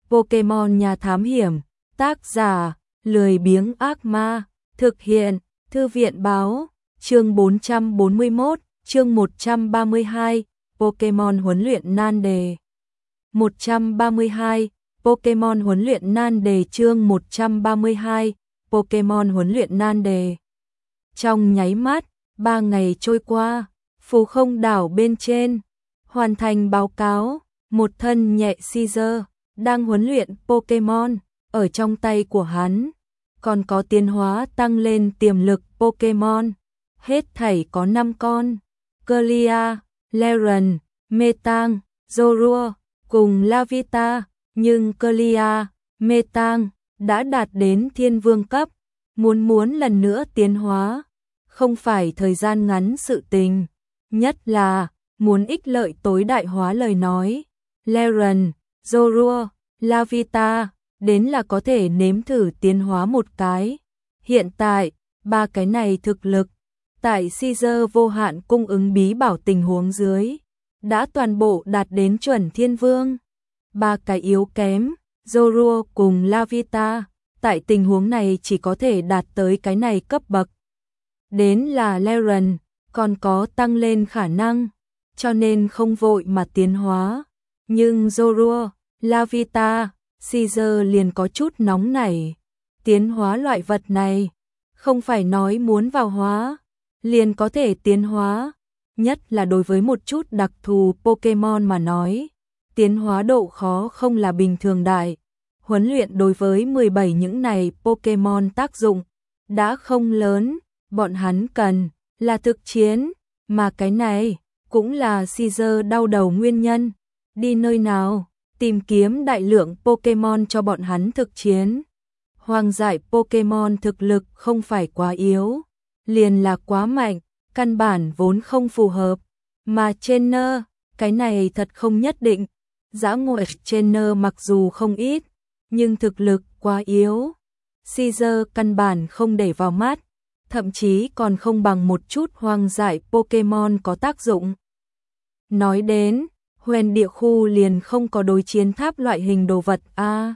Pokemon nhà thám hiểm, tác giả, lười biếng ác ma, thực hiện, thư viện báo, chương 441, chương 132, Pokemon huấn luyện nan đề. 132, Pokemon huấn luyện nan đề chương 132, Pokemon huấn luyện nan đề. Trong nháy mắt, 3 ngày trôi qua, phù không đảo bên trên, hoàn thành báo cáo, một thân nhẹ Caesar đang huấn luyện Pokemon, ở trong tay của hắn, còn có tiến hóa tăng lên tiềm lực Pokemon, hết thảy có 5 con, Clear, Laren, Metang, Zorua, cùng Lavita, nhưng Clear, Metang đã đạt đến thiên vương cấp, muốn lần nữa tiến hóa, không phải thời gian ngắn sự tình, nhất là muốn ích lợi tối đại hóa lời nói. Laren, Zorua, Lavita, đến là có thể nếm thử tiến hóa một cái. Hiện tại, 3 cái này thực lực, tại Caesar vô hạn cung ứng bí bảo tình huống dưới, đã toàn bộ đạt đến chuẩn thiên vương. 3 cái yếu kém, Zorua cùng Lavita, tại tình huống này chỉ có thể đạt tới cái này cấp bậc. Đến là Laren, còn có tăng lên khả năng, cho nên không vội mà tiến hóa. Nhưng Zorua, Lavita, Caesar liền có chút nóng nảy. Tiến hóa loại vật này, không phải nói muốn vào hóa, liền có thể tiến hóa. Nhất là đối với một chút đặc thù Pokemon mà nói, tiến hóa độ khó không là bình thường đại. Huấn luyện đối với 17 những này Pokemon tác dụng đã không lớn, bọn hắn cần là thực chiến, mà cái này cũng là Caesar đau đầu nguyên nhân. Đi nơi nào, tìm kiếm đại lượng Pokemon cho bọn hắn thực chiến. Hoang dại Pokemon thực lực không phải quá yếu, liền là quá mạnh, căn bản vốn không phù hợp. Mà trainer, cái này thật không nhất định. Dã ngoại trainer mặc dù không ít, nhưng thực lực quá yếu. Caesar căn bản không để vào mắt, thậm chí còn không bằng một chút hoang dại Pokemon có tác dụng. Nói đến, huyền địa khu liền không có đối chiến tháp loại hình đồ vật a.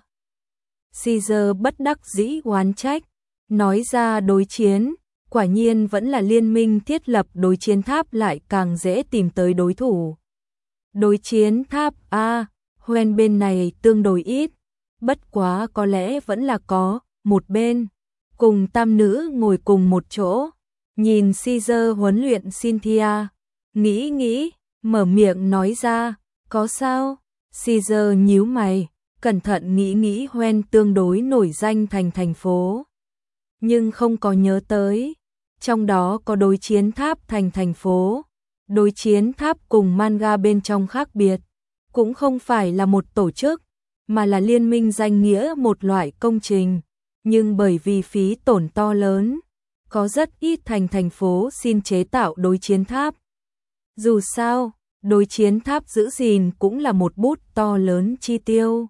Caesar bất đắc dĩ oán trách, nói ra đối chiến, quả nhiên vẫn là liên minh thiết lập đối chiến tháp lại càng dễ tìm tới đối thủ. Đối chiến tháp a, huyền bên này tương đối ít, bất quá có lẽ vẫn là có, một bên, cùng tam nữ ngồi cùng một chỗ, nhìn Caesar huấn luyện Cynthia, nghĩ, mở miệng nói ra, có sao? Caesar nhíu mày, cẩn thận nghĩ Hoenn tương đối nổi danh thành phố. Nhưng không có nhớ tới, trong đó có đối chiến tháp thành phố. Đối chiến tháp cùng manga bên trong khác biệt, cũng không phải là một tổ chức, mà là liên minh danh nghĩa một loại công trình. Nhưng bởi vì phí tổn to lớn, có rất ít thành phố xin chế tạo đối chiến tháp. Dù sao, đối chiến tháp giữ gìn cũng là một bút to lớn chi tiêu.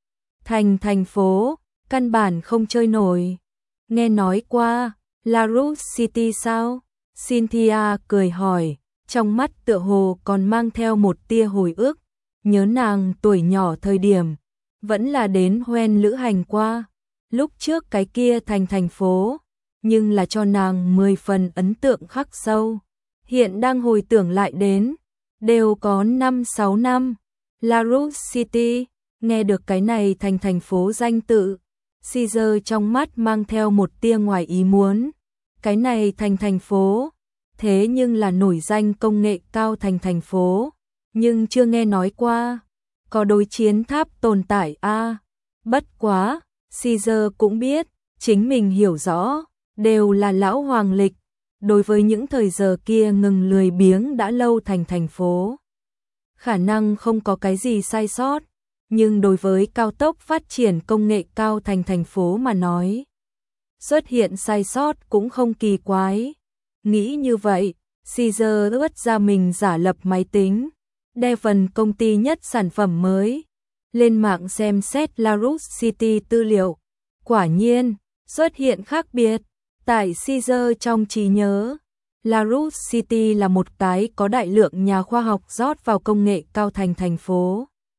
Thành phố, căn bản không chơi nổi. Nghe nói qua, Larus City sao? Cynthia cười hỏi, trong mắt tựa hồ còn mang theo một tia hồi ức, nhớ nàng tuổi nhỏ thời điểm, vẫn là đến Hoenn lữ hành qua. Lúc trước cái kia thành phố, nhưng là cho nàng 10 phần ấn tượng khắc sâu. Hiện đang hồi tưởng lại đến, đều có 5-6 năm. Larus City, nghe được cái này thành phố danh tự, Caesar trong mắt mang theo một tia ngoài ý muốn. Cái này thành phố, thế nhưng là nổi danh công nghệ cao thành phố, nhưng chưa nghe nói qua. Có đối chiến tháp tồn tại a. Bất quá, Caesar cũng biết, chính mình hiểu rõ, đều là lão hoàng lịch. Đối với những thời giờ kia ngừng lười biếng đã lâu thành phố, khả năng không có cái gì sai sót, nhưng đối với cao tốc phát triển công nghệ cao thành phố mà nói, xuất hiện sai sót cũng không kỳ quái. Nghĩ như vậy, Caesar ướt ra mình giả lập máy tính, Devon công ty nhất sản phẩm mới, lên mạng xem xét Larus City tư liệu, quả nhiên, xuất hiện khác biệt. Tại Caesar trong trí nhớ, Larus City là một cái có đại lượng nhà khoa học rót vào công nghệ cao thành phố.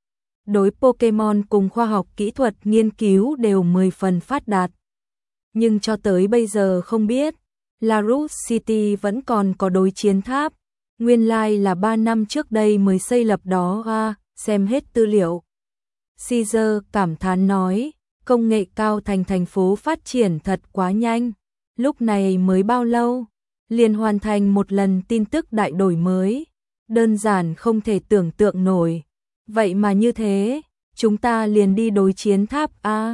đối Pokemon cùng khoa học kỹ thuật nghiên cứu đều 10 phần phát đạt. Nhưng cho tới bây giờ không biết, Larus City vẫn còn có đối chiến tháp, nguyên lai là 3 năm trước đây mới xây lập đó xem hết tư liệu. Caesar cảm thán nói, công nghệ cao thành phố phát triển thật quá nhanh, lúc này mới bao lâu, liền hoàn thành một lần tin tức đại đổi mới, đơn giản không thể tưởng tượng nổi. Vậy mà như thế, chúng ta liền đi đối chiến tháp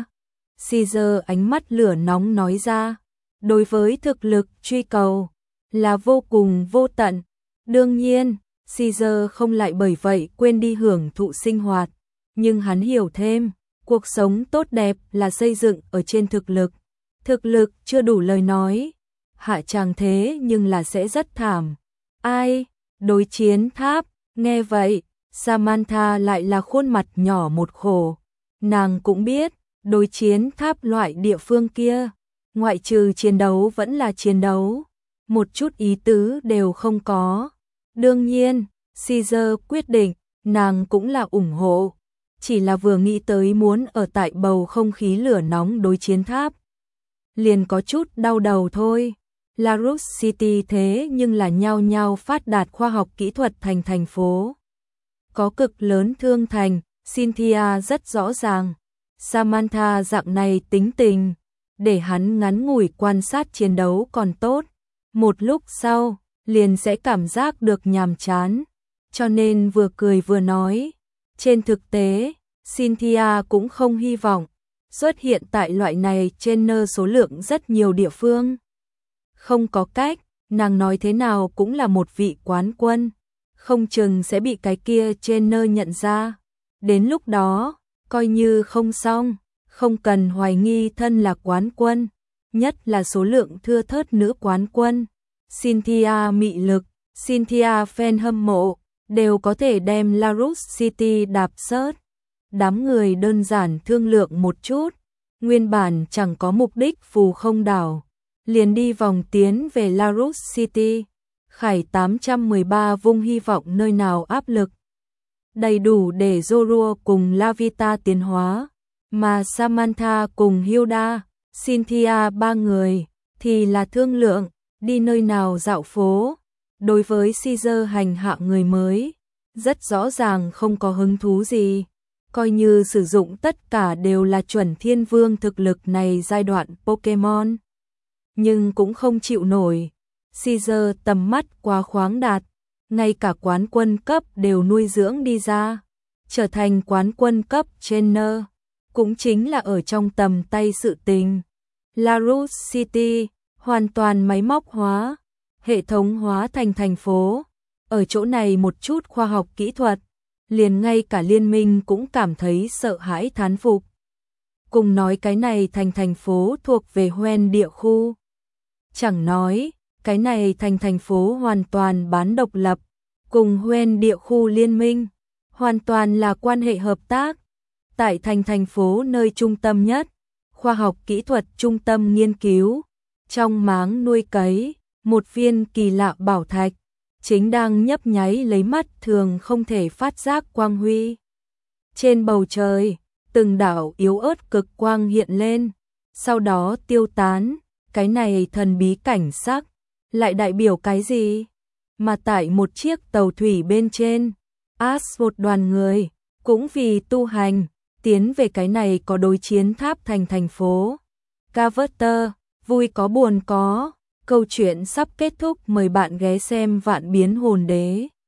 Caesar ánh mắt lửa nóng nói ra, đối với thực lực truy cầu là vô cùng vô tận. Đương nhiên, Caesar không lại bởi vậy quên đi hưởng thụ sinh hoạt, nhưng hắn hiểu thêm, cuộc sống tốt đẹp là xây dựng ở trên thực lực. Thực lực chưa đủ lời nói, hạ tràng thế nhưng là sẽ rất thảm. Ai? Đối chiến tháp, nghe vậy, Samantha lại là khuôn mặt nhỏ một khổ. Nàng cũng biết, đối chiến tháp loại địa phương kia, ngoại trừ chiến đấu vẫn là chiến đấu, một chút ý tứ đều không có. Đương nhiên, Caesar quyết định, nàng cũng là ủng hộ, chỉ là vừa nghĩ tới muốn ở tại bầu không khí lửa nóng đối chiến tháp, liền có chút đau đầu thôi. Larus City thế nhưng là nhao nhao phát đạt khoa học kỹ thuật thành phố. Có cực lớn thương thành, Cynthia rất rõ ràng. Samantha dạng này tính tình, để hắn ngắn ngủi quan sát chiến đấu còn tốt. Một lúc sau, liền sẽ cảm giác được nhàm chán. Cho nên vừa cười vừa nói. Trên thực tế, Cynthia cũng không hy vọng xuất hiện tại loại này trên số lượng rất nhiều địa phương. Không có cách, nàng nói thế nào cũng là một vị quán quân, không chừng sẽ bị cái kia trên nhận ra. Đến lúc đó, coi như không xong, không cần hoài nghi thân là quán quân, nhất là số lượng thưa thớt nữ quán quân. Cynthia mị lực, Cynthia fan hâm mộ, đều có thể đem Larus City đạp sớt. Đám người đơn giản thương lượng một chút, nguyên bản chẳng có mục đích phù không đảo, liền đi vòng tiến về Larus City. Khải 813 vung hy vọng nơi nào áp lực đầy đủ để Zorua cùng Lavita tiến hóa, mà Samantha cùng Hilda, Cynthia ba người thì là thương lượng đi nơi nào dạo phố. Đối với Caesar hành hạ người mới, rất rõ ràng không có hứng thú gì, coi như sử dụng tất cả đều là chuẩn thiên vương thực lực này giai đoạn Pokemon, nhưng cũng không chịu nổi. Caesar tầm mắt quá khoáng đạt, ngay cả quán quân cấp đều nuôi dưỡng đi ra, trở thành quán quân cấp trainer, cũng chính là ở trong tầm tay sự tình. Larus City hoàn toàn máy móc hóa, hệ thống hóa thành phố. Ở chỗ này một chút khoa học kỹ thuật, liền ngay cả liên minh cũng cảm thấy sợ hãi thán phục. Cùng nói cái này thành phố thuộc về Hoenn địa khu. Chẳng nói, cái này thành phố hoàn toàn bán độc lập, cùng Hoenn địa khu liên minh, hoàn toàn là quan hệ hợp tác. Tại thành phố nơi trung tâm nhất, khoa học kỹ thuật trung tâm nghiên cứu, trong máng nuôi cấy, một viên kỳ lạ bảo thạch, chính đang nhấp nháy lấy mắt thường không thể phát giác quang huy. Trên bầu trời, từng đạo yếu ớt cực quang hiện lên, sau đó tiêu tán. Cái này thần bí cảnh sắc lại đại biểu cái gì? Mà tại một chiếc tàu thủy bên trên, một đoàn người cũng vì tu hành tiến về cái này có đối chiến tháp thành phố. Carver, vui có buồn có, câu chuyện sắp kết thúc, mời bạn ghé xem Vạn Biến Hồn Đế.